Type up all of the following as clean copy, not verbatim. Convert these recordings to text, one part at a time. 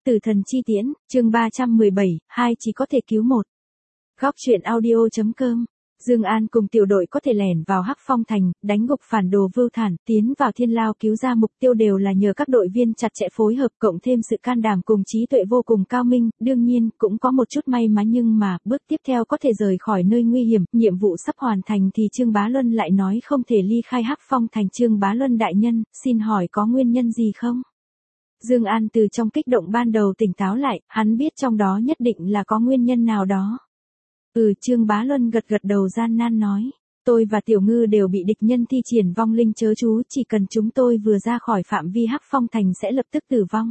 Tử thần chi tiễn, chương 317, hai chỉ có thể cứu một. Góc truyện audio.com. Dương An cùng tiểu đội có thể lẻn vào Hắc Phong Thành, đánh gục phản đồ Vưu Thản, tiến vào Thiên Lao cứu ra mục tiêu đều là nhờ các đội viên chặt chẽ phối hợp cộng thêm sự can đảm cùng trí tuệ vô cùng cao minh, đương nhiên cũng có một chút may mắn nhưng mà bước tiếp theo có thể rời khỏi nơi nguy hiểm, nhiệm vụ sắp hoàn thành thì Trương Bá Luân lại nói không thể ly khai Hắc Phong Thành. Trương Bá Luân đại nhân, xin hỏi có nguyên nhân gì không? Dương An từ trong kích động ban đầu tỉnh táo lại, hắn biết trong đó nhất định là có nguyên nhân nào đó. Trương Bá Luân gật đầu gian nan nói, tôi và Tiểu Ngư đều bị địch nhân thi triển vong linh chớ chú, chỉ cần chúng tôi vừa ra khỏi phạm vi Hắc Phong Thành sẽ lập tức tử vong.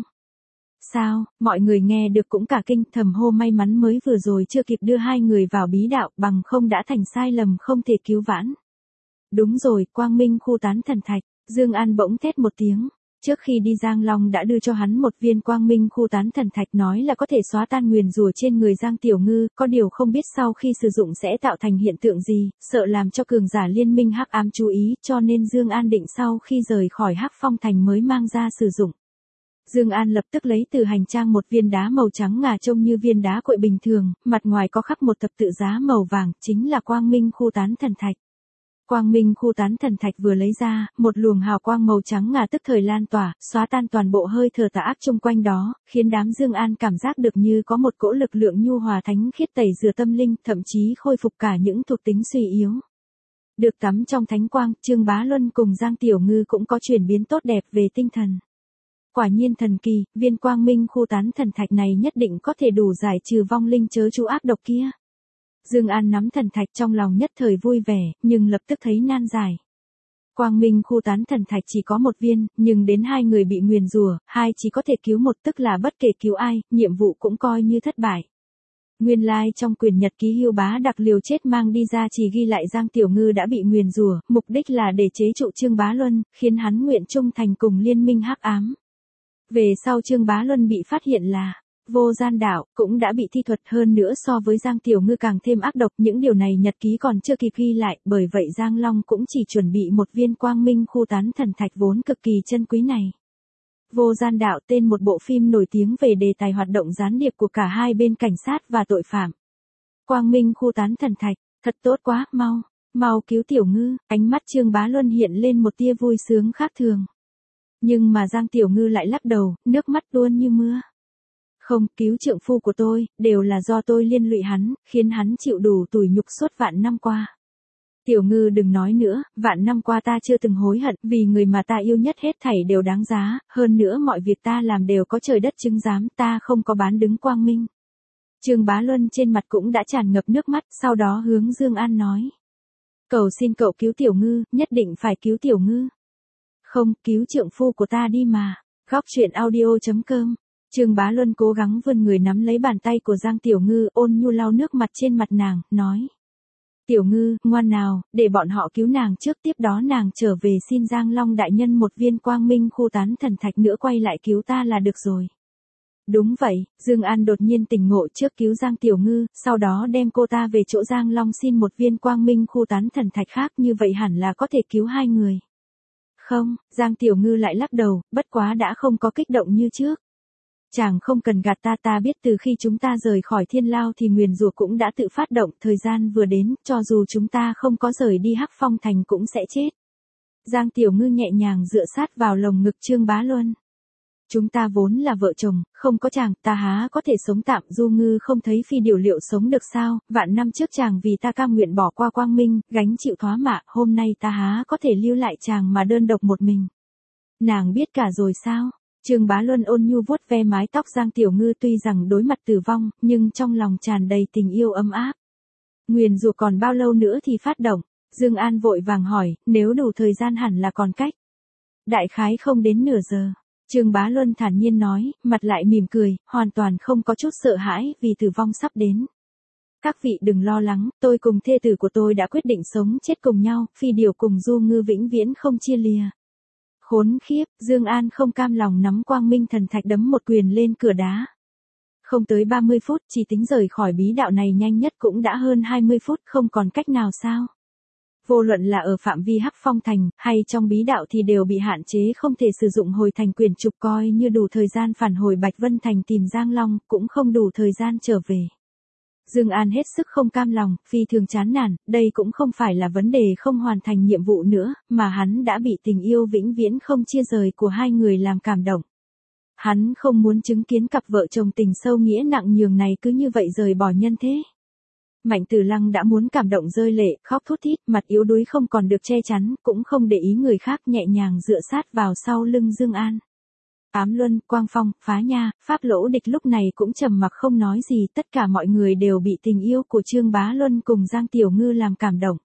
Sao? Mọi người nghe được cũng cả kinh, thầm hô may mắn mới vừa rồi chưa kịp đưa hai người vào bí đạo, bằng không đã thành sai lầm không thể cứu vãn. Đúng rồi, Quang Minh khu tán thần thạch. Dương An bỗng thét một tiếng. Trước khi đi Giang Long đã đưa cho hắn một viên Quang Minh khu tán thần thạch, nói là có thể xóa tan nguyền rủa trên người Giang Tiểu Ngư, có điều không biết sau khi sử dụng sẽ tạo thành hiện tượng gì, sợ làm cho cường giả liên minh Hắc Ám chú ý, cho nên Dương An định sau khi rời khỏi Hắc Phong Thành mới mang ra sử dụng. Dương An lập tức lấy từ hành trang một viên đá màu trắng ngà trông như viên đá cuội bình thường, mặt ngoài có khắc một thập tự giá màu vàng, chính là Quang Minh khu tán thần thạch. Quang Minh khu tán thần thạch vừa lấy ra, một luồng hào quang màu trắng ngà tức thời lan tỏa, xóa tan toàn bộ hơi thở tà ác chung quanh đó, khiến đám Dương An cảm giác được như có một cỗ lực lượng nhu hòa thánh khiết tẩy rửa tâm linh, thậm chí khôi phục cả những thuộc tính suy yếu. Được tắm trong thánh quang, Trương Bá Luân cùng Giang Tiểu Ngư cũng có chuyển biến tốt đẹp về tinh thần. Quả nhiên thần kỳ, viên Quang Minh khu tán thần thạch này nhất định có thể đủ giải trừ vong linh chớ chú ác độc kia. Dương An nắm thần thạch trong lòng nhất thời vui vẻ, nhưng lập tức thấy nan giải. Quang Minh khu tán thần thạch chỉ có một viên, nhưng đến hai người bị nguyền rủa, hai chỉ có thể cứu một, tức là bất kể cứu ai, nhiệm vụ cũng coi như thất bại. Nguyên lai trong quyển nhật ký Hưu Bá đặc liều chết mang đi ra chỉ ghi lại Giang Tiểu Ngư đã bị nguyền rủa, mục đích là để chế trụ Trương Bá Luân, khiến hắn nguyện trung thành cùng liên minh Hắc Ám. Về sau Trương Bá Luân bị phát hiện là vô gian đạo, cũng đã bị thi thuật, hơn nữa so với Giang Tiểu Ngư càng thêm ác độc, những điều này nhật ký còn chưa kịp ghi lại, bởi vậy Giang Long cũng chỉ chuẩn bị một viên Quang Minh khu tán thần thạch vốn cực kỳ chân quý này. Vô gian đạo tên một bộ phim nổi tiếng về đề tài hoạt động gián điệp của cả hai bên cảnh sát và tội phạm. Quang Minh khu tán thần thạch, thật tốt quá, mau cứu Tiểu Ngư, ánh mắt Trương Bá Luân hiện lên một tia vui sướng khác thường. Nhưng mà Giang Tiểu Ngư lại lắc đầu, nước mắt tuôn như mưa. Không, cứu trượng phu của tôi, đều là do tôi liên lụy hắn, khiến hắn chịu đủ tủi nhục suốt vạn năm qua. Tiểu Ngư đừng nói nữa, vạn năm qua ta chưa từng hối hận, vì người mà ta yêu nhất hết thảy đều đáng giá, hơn nữa mọi việc ta làm đều có trời đất chứng giám, ta không có bán đứng Quang Minh. Trương Bá Luân trên mặt cũng đã tràn ngập nước mắt, sau đó hướng Dương An nói. Cầu xin cậu cứu Tiểu Ngư, nhất định phải cứu Tiểu Ngư. Không, cứu trượng phu của ta đi mà. Góc truyện audio.com. Trương Bá Luân cố gắng vươn người nắm lấy bàn tay của Giang Tiểu Ngư, ôn nhu lau nước mặt trên mặt nàng, nói. Tiểu Ngư, ngoan nào, để bọn họ cứu nàng trước, tiếp đó nàng trở về xin Giang Long đại nhân một viên Quang Minh khu tán thần thạch nữa quay lại cứu ta là được rồi. Đúng vậy, Dương An đột nhiên tỉnh ngộ, trước cứu Giang Tiểu Ngư, sau đó đem cô ta về chỗ Giang Long xin một viên Quang Minh khu tán thần thạch khác, như vậy hẳn là có thể cứu hai người. Không, Giang Tiểu Ngư lại lắc đầu, bất quá đã không có kích động như trước. Chàng không cần gạt ta biết từ khi chúng ta rời khỏi Thiên Lao thì nguyền rủa cũng đã tự phát động, thời gian vừa đến, cho dù chúng ta không có rời đi Hắc Phong Thành cũng sẽ chết. Giang Tiểu Ngư nhẹ nhàng dựa sát vào lồng ngực Trương Bá Luân. Chúng ta vốn là vợ chồng, không có chàng, ta há có thể sống tạm, Du Ngư không thấy Phi Điều Liệu sống được sao, vạn năm trước chàng vì ta cam nguyện bỏ qua Quang Minh, gánh chịu thoá mạ, hôm nay ta há có thể lưu lại chàng mà đơn độc một mình. Nàng biết cả rồi sao? Trương Bá Luân ôn nhu vuốt ve mái tóc Giang Tiểu Ngư, tuy rằng đối mặt tử vong, nhưng trong lòng tràn đầy tình yêu ấm áp. Nguyền rủa còn bao lâu nữa thì phát động? Dương An vội vàng hỏi, nếu đủ thời gian hẳn là còn cách. Đại khái không đến nửa giờ. Trương Bá Luân thản nhiên nói, mặt lại mỉm cười, hoàn toàn không có chút sợ hãi vì tử vong sắp đến. Các vị đừng lo lắng, tôi cùng thê tử của tôi đã quyết định sống chết cùng nhau, Phi Điều cùng Du Ngư vĩnh viễn không chia lìa. Khốn khiếp, Dương An không cam lòng nắm Quang Minh thần thạch đấm một quyền lên cửa đá. Không tới 30 phút, chỉ tính rời khỏi bí đạo này nhanh nhất cũng đã hơn 20 phút, không còn cách nào sao? Vô luận là ở phạm vi Hắc Phong Thành, hay trong bí đạo thì đều bị hạn chế không thể sử dụng hồi thành quyển trục, coi như đủ thời gian phản hồi Bạch Vân Thành tìm Giang Long, cũng không đủ thời gian trở về. Dương An hết sức không cam lòng, phi thường chán nản, đây cũng không phải là vấn đề không hoàn thành nhiệm vụ nữa, mà hắn đã bị tình yêu vĩnh viễn không chia rời của hai người làm cảm động. Hắn không muốn chứng kiến cặp vợ chồng tình sâu nghĩa nặng nhường này cứ như vậy rời bỏ nhân thế. Mạnh Tử Lăng đã muốn cảm động rơi lệ, khóc thút thít, mặt yếu đuối không còn được che chắn, cũng không để ý người khác, nhẹ nhàng dựa sát vào sau lưng Dương An. Ám Luân, Quang Phong, Phá Nha, Pháp Lỗ Địch lúc này cũng trầm mặc không nói gì, tất cả mọi người đều bị tình yêu của Trương Bá Luân cùng Giang Tiểu Ngư làm cảm động.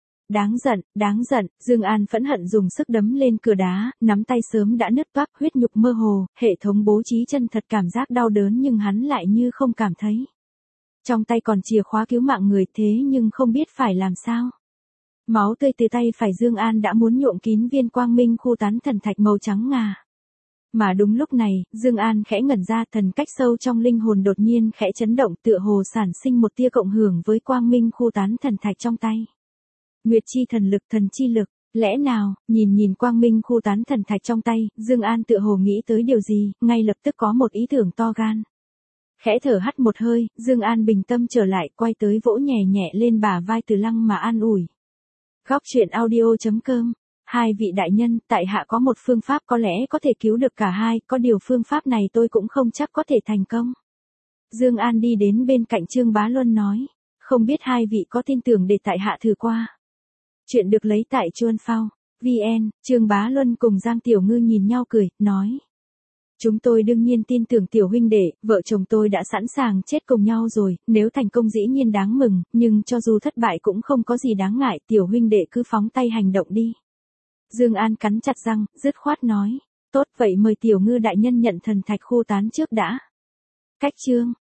Đáng giận, Dương An phẫn hận dùng sức đấm lên cửa đá, nắm tay sớm đã nứt toác, huyết nhục mơ hồ, hệ thống bố trí chân thật cảm giác đau đớn nhưng hắn lại như không cảm thấy. Trong tay còn chìa khóa cứu mạng người thế nhưng không biết phải làm sao. Máu tươi từ tay phải Dương An đã muốn nhuộm kín viên quang minh khu tán thần thạch màu trắng ngà. Mà đúng lúc này, Dương An khẽ ngẩn ra, thần cách sâu trong linh hồn đột nhiên khẽ chấn động, tựa hồ sản sinh một tia cộng hưởng với quang minh khu tán thần thạch trong tay. Nguyệt chi thần lực, thần chi lực, lẽ nào? Nhìn quang minh khu tán thần thạch trong tay, Dương An tựa hồ nghĩ tới điều gì, ngay lập tức có một ý tưởng to gan. Khẽ thở hắt một hơi, Dương An bình tâm trở lại, quay tới vỗ nhẹ nhẹ lên bả vai Từ Lăng mà an ủi. Góc truyện audio.com. Hai vị đại nhân, tại hạ có một phương pháp có lẽ có thể cứu được cả hai, có điều phương pháp này tôi cũng không chắc có thể thành công. Dương An đi đến bên cạnh Trương Bá Luân nói, không biết hai vị có tin tưởng để tại hạ thử qua. Chuyện được lấy tại Chuan Phao, VN, Trương Bá Luân cùng Giang Tiểu Ngư nhìn nhau cười, nói. Chúng tôi đương nhiên tin tưởng tiểu huynh đệ, vợ chồng tôi đã sẵn sàng chết cùng nhau rồi, nếu thành công dĩ nhiên đáng mừng, nhưng cho dù thất bại cũng không có gì đáng ngại, tiểu huynh đệ cứ phóng tay hành động đi. Dương An cắn chặt răng, dứt khoát nói, tốt vậy mời Tiểu Ngư đại nhân nhận thần thạch khu tán trước đã. Cách chương